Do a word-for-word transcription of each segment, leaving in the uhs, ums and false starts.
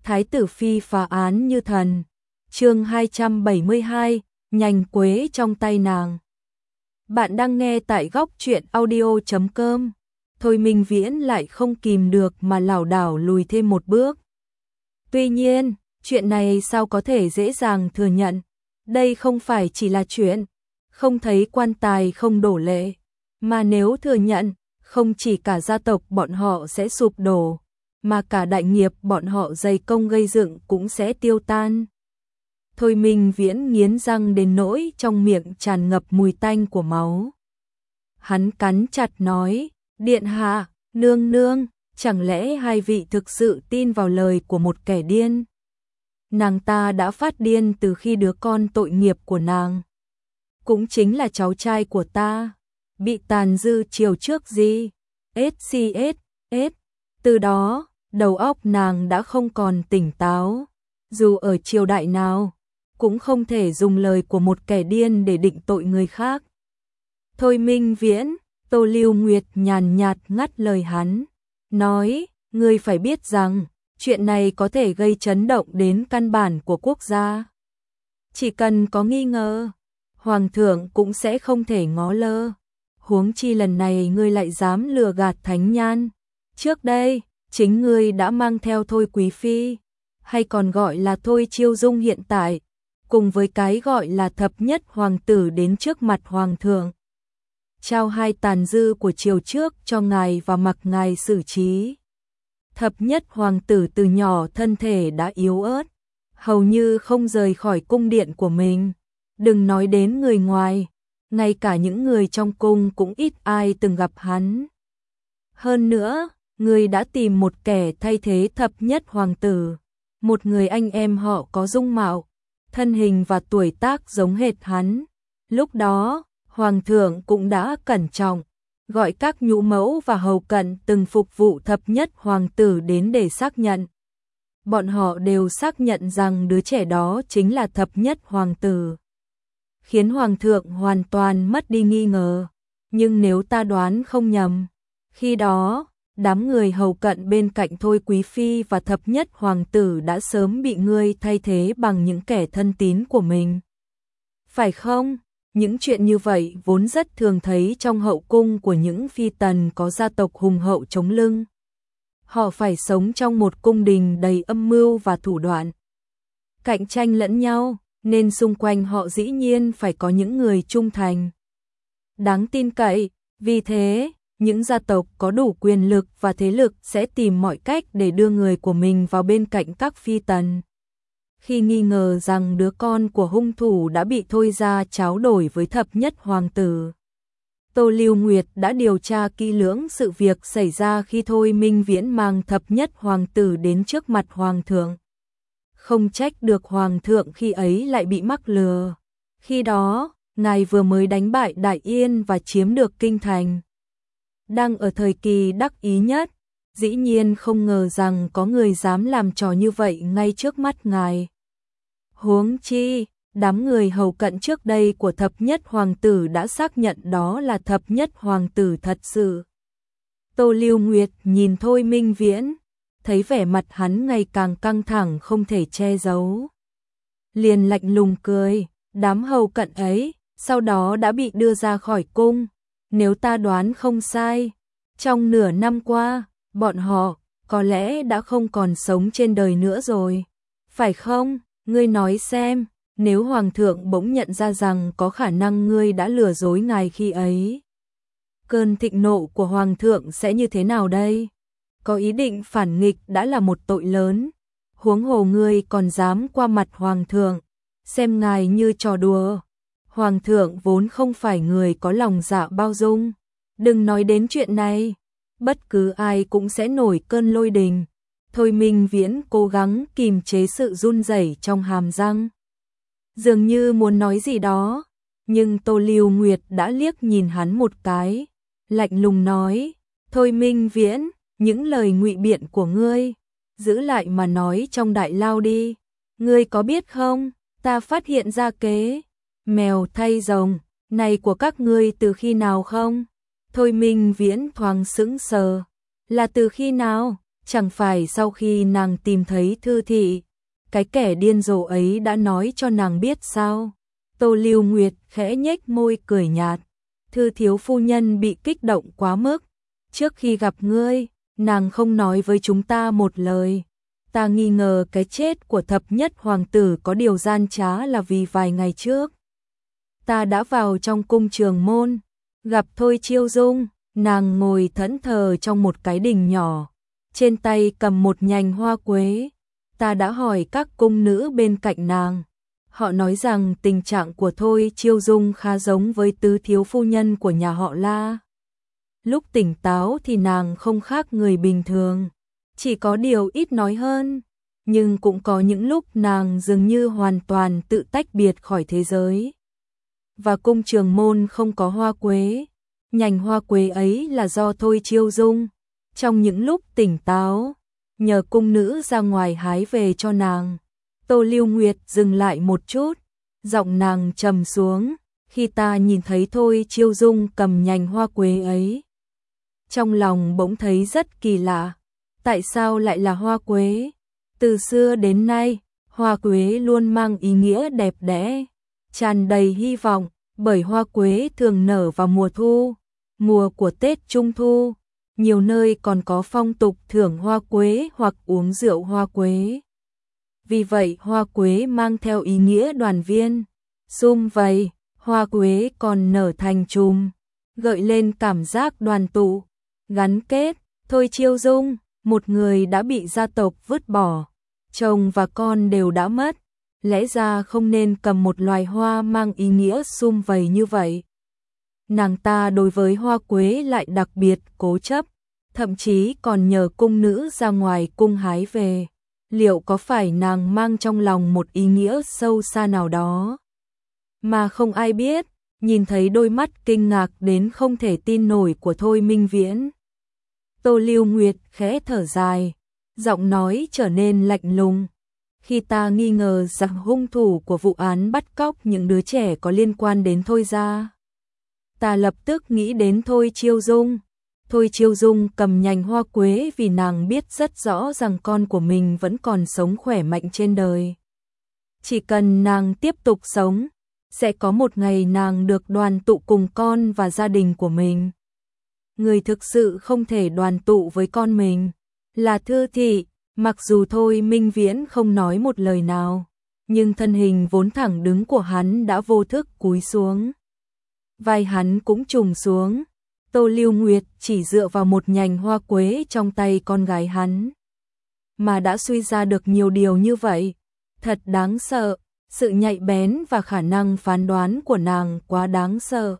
Thái tử phi phá án như thần. Chương hai trăm bảy mươi hai, nhành quế trong tay nàng. Bạn đang nghe tại góc truyện audio chấm com. Thôi Minh Viễn lại không kìm được mà lảo đảo lùi thêm một bước. Tuy nhiên, chuyện này sao có thể dễ dàng thừa nhận? Đây không phải chỉ là chuyện không thấy quan tài không đổ lệ, mà nếu thừa nhận, không chỉ cả gia tộc bọn họ sẽ sụp đổ, mà cả đại nghiệp bọn họ dày công gây dựng cũng sẽ tiêu tan. Thôi Minh Viễn nghiến răng đến nỗi trong miệng tràn ngập mùi tanh của máu. Hắn cắn chặt nói, điện hạ, nương nương, chẳng lẽ hai vị thực sự tin vào lời của một kẻ điên? Nàng ta đã phát điên từ khi đứa con tội nghiệp của nàng, cũng chính là cháu trai của ta, bị tàn dư chiều trước gì, ét xê ét, ét. Từ đó, đầu óc nàng đã không còn tỉnh táo, dù ở triều đại nào, cũng không thể dùng lời của một kẻ điên để định tội người khác. Thôi Minh Viễn, Tô Lưu Nguyệt nhàn nhạt ngắt lời hắn, nói, ngươi phải biết rằng, chuyện này có thể gây chấn động đến căn bản của quốc gia. Chỉ cần có nghi ngờ, Hoàng thượng cũng sẽ không thể ngó lơ. Huống chi lần này ngươi lại dám lừa gạt Thánh Nhan. Trước đây, chính ngươi đã mang theo Thôi Quý Phi, hay còn gọi là Thôi Chiêu Dung hiện tại, cùng với cái gọi là thập nhất hoàng tử đến trước mặt Hoàng thượng. Trao hai tàn dư của triều trước cho ngài và mặc ngài xử trí. Thập nhất hoàng tử từ nhỏ thân thể đã yếu ớt, hầu như không rời khỏi cung điện của mình. Đừng nói đến người ngoài, ngay cả những người trong cung cũng ít ai từng gặp hắn. Hơn nữa, người đã tìm một kẻ thay thế thập nhất hoàng tử, một người anh em họ có dung mạo, thân hình và tuổi tác giống hệt hắn. Lúc đó, Hoàng thượng cũng đã cẩn trọng, gọi các nhũ mẫu và hầu cận từng phục vụ thập nhất hoàng tử đến để xác nhận. Bọn họ đều xác nhận rằng đứa trẻ đó chính là thập nhất hoàng tử, khiến Hoàng thượng hoàn toàn mất đi nghi ngờ. Nhưng nếu ta đoán không nhầm, khi đó, đám người hầu cận bên cạnh Thôi Quý Phi và thập nhất hoàng tử đã sớm bị ngươi thay thế bằng những kẻ thân tín của mình. Phải không? Những chuyện như vậy vốn rất thường thấy trong hậu cung của những phi tần có gia tộc hùng hậu chống lưng. Họ phải sống trong một cung đình đầy âm mưu và thủ đoạn, cạnh tranh lẫn nhau, nên xung quanh họ dĩ nhiên phải có những người trung thành, đáng tin cậy. Vì thế, những gia tộc có đủ quyền lực và thế lực sẽ tìm mọi cách để đưa người của mình vào bên cạnh các phi tần. Khi nghi ngờ rằng đứa con của hung thủ đã bị Thôi gia tráo đổi với thập nhất hoàng tử, Tô Lưu Nguyệt đã điều tra kỹ lưỡng sự việc xảy ra khi Thôi Minh Viễn mang thập nhất hoàng tử đến trước mặt Hoàng thượng. Không trách được Hoàng thượng khi ấy lại bị mắc lừa. Khi đó, ngài vừa mới đánh bại Đại Yên và chiếm được kinh thành, đang ở thời kỳ đắc ý nhất, dĩ nhiên không ngờ rằng có người dám làm trò như vậy ngay trước mắt ngài. Huống chi, đám người hầu cận trước đây của thập nhất hoàng tử đã xác nhận đó là thập nhất hoàng tử thật sự. Tô Lưu Nguyệt nhìn Thôi Minh Viễn, thấy vẻ mặt hắn ngày càng căng thẳng không thể che giấu, liền lạnh lùng cười, đám hầu cận ấy, sau đó đã bị đưa ra khỏi cung. Nếu ta đoán không sai, trong nửa năm qua, bọn họ có lẽ đã không còn sống trên đời nữa rồi. Phải không? Ngươi nói xem, nếu Hoàng thượng bỗng nhận ra rằng có khả năng ngươi đã lừa dối ngài khi ấy, cơn thịnh nộ của Hoàng thượng sẽ như thế nào đây? Có ý định phản nghịch đã là một tội lớn, huống hồ ngươi còn dám qua mặt Hoàng thượng, xem ngài như trò đùa. Hoàng thượng vốn không phải người có lòng dạ bao dung. Đừng nói đến chuyện này, bất cứ ai cũng sẽ nổi cơn lôi đình. Thôi Minh Viễn cố gắng kìm chế sự run rẩy trong hàm răng, dường như muốn nói gì đó, nhưng Tô Lưu Nguyệt đã liếc nhìn hắn một cái, lạnh lùng nói, Thôi Minh Viễn, những lời ngụy biện của ngươi, giữ lại mà nói trong đại lao đi. Ngươi có biết không, ta phát hiện ra kế mèo thay rồng này của các ngươi từ khi nào không? Thôi Minh Viễn thoáng sững sờ, là từ khi nào? Chẳng phải sau khi nàng tìm thấy Thư Thị, cái kẻ điên rồ ấy đã nói cho nàng biết sao? Tô Lưu Nguyệt khẽ nhếch môi cười nhạt. Thư thiếu phu nhân bị kích động quá mức. Trước khi gặp ngươi, nàng không nói với chúng ta một lời. Ta nghi ngờ cái chết của thập nhất hoàng tử có điều gian trá là vì vài ngày trước. Ta đã vào trong cung Trường Môn, gặp Thôi Chiêu Dung, nàng ngồi thẫn thờ trong một cái đình nhỏ, trên tay cầm một nhành hoa quế. Ta đã hỏi các cung nữ bên cạnh nàng. Họ nói rằng tình trạng của Thôi Chiêu Dung khá giống với tứ thiếu phu nhân của nhà họ La. Lúc tỉnh táo thì nàng không khác người bình thường, chỉ có điều ít nói hơn, nhưng cũng có những lúc nàng dường như hoàn toàn tự tách biệt khỏi thế giới. Và cung Trường Môn không có hoa quế, nhành hoa quế ấy là do Thôi Chiêu Dung, trong những lúc tỉnh táo, nhờ cung nữ ra ngoài hái về cho nàng. Tô Lưu Nguyệt dừng lại một chút, giọng nàng trầm xuống, khi ta nhìn thấy Thôi Chiêu Dung cầm nhành hoa quế ấy. Trong lòng bỗng thấy rất kỳ lạ, tại sao lại là hoa quế? Từ xưa đến nay, hoa quế luôn mang ý nghĩa đẹp đẽ, tràn đầy hy vọng, bởi hoa quế thường nở vào mùa thu, mùa của Tết Trung Thu. Nhiều nơi còn có phong tục thưởng hoa quế hoặc uống rượu hoa quế. Vì vậy hoa quế mang theo ý nghĩa đoàn viên, sum vầy, hoa quế còn nở thành chùm, gợi lên cảm giác đoàn tụ, gắn kết. Thôi Chiêu Dung, một người đã bị gia tộc vứt bỏ, chồng và con đều đã mất, lẽ ra không nên cầm một loài hoa mang ý nghĩa sum vầy như vậy. Nàng ta đối với hoa quế lại đặc biệt cố chấp, thậm chí còn nhờ cung nữ ra ngoài cung hái về. Liệu có phải nàng mang trong lòng một ý nghĩa sâu xa nào đó mà không ai biết? Nhìn thấy đôi mắt kinh ngạc đến không thể tin nổi của Thôi Minh Viễn, Tô Lưu Nguyệt khẽ thở dài, giọng nói trở nên lạnh lùng. Khi ta nghi ngờ rằng hung thủ của vụ án bắt cóc những đứa trẻ có liên quan đến Thôi gia, ta lập tức nghĩ đến Thôi Chiêu Dung. Thôi Chiêu Dung cầm nhành hoa quế vì nàng biết rất rõ rằng con của mình vẫn còn sống khỏe mạnh trên đời. Chỉ cần nàng tiếp tục sống, sẽ có một ngày nàng được đoàn tụ cùng con và gia đình của mình. Người thực sự không thể đoàn tụ với con mình là Thư Thị. Mặc dù Thôi Minh Viễn không nói một lời nào, nhưng thân hình vốn thẳng đứng của hắn đã vô thức cúi xuống. Vai hắn cũng trùng xuống. Tô Lưu Nguyệt chỉ dựa vào một nhành hoa quế trong tay con gái hắn mà đã suy ra được nhiều điều như vậy. Thật đáng sợ, sự nhạy bén và khả năng phán đoán của nàng quá đáng sợ.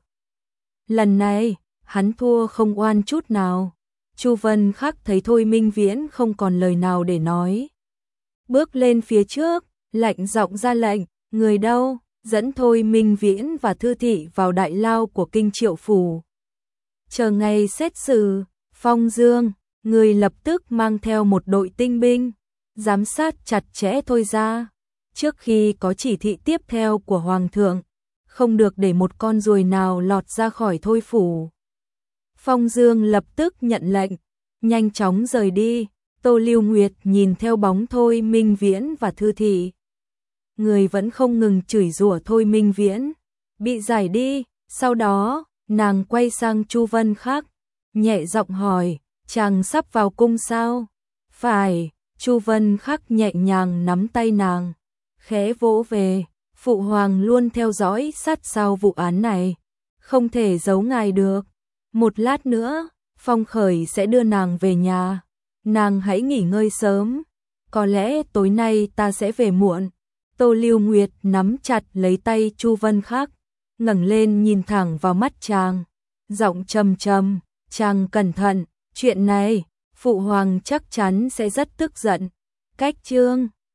Lần này, hắn thua không oan chút nào. Chu Vân Khắc thấy Thôi Minh Viễn không còn lời nào để nói, bước lên phía trước, lạnh giọng ra lệnh, người đâu, dẫn Thôi Minh Viễn và Thư Thị vào đại lao của Kinh Triệu Phủ. Chờ ngày xét xử. Phong Dương, người lập tức mang theo một đội tinh binh, giám sát chặt chẽ Thôi gia. Trước khi có chỉ thị tiếp theo của Hoàng thượng, không được để một con ruồi nào lọt ra khỏi Thôi phủ. Phong Dương lập tức nhận lệnh, nhanh chóng rời đi. Tô Lưu Nguyệt nhìn theo bóng Thôi Minh Viễn và Thư Thị. Người vẫn không ngừng chửi rủa Thôi Minh Viễn, bị giải đi. Sau đó, nàng quay sang Chu Vân Khắc, nhẹ giọng hỏi, chàng sắp vào cung sao? Phải. Chu Vân Khắc nhẹ nhàng nắm tay nàng, khẽ vỗ về, phụ hoàng luôn theo dõi sát sao vụ án này, không thể giấu ngài được. Một lát nữa, Phong Khởi sẽ đưa nàng về nhà, nàng hãy nghỉ ngơi sớm, có lẽ tối nay ta sẽ về muộn. Tô Lưu Nguyệt nắm chặt lấy tay Chu Vân Khắc, ngẩng lên nhìn thẳng vào mắt chàng, giọng trầm trầm, chàng cẩn thận, chuyện này, phụ hoàng chắc chắn sẽ rất tức giận. Cách chương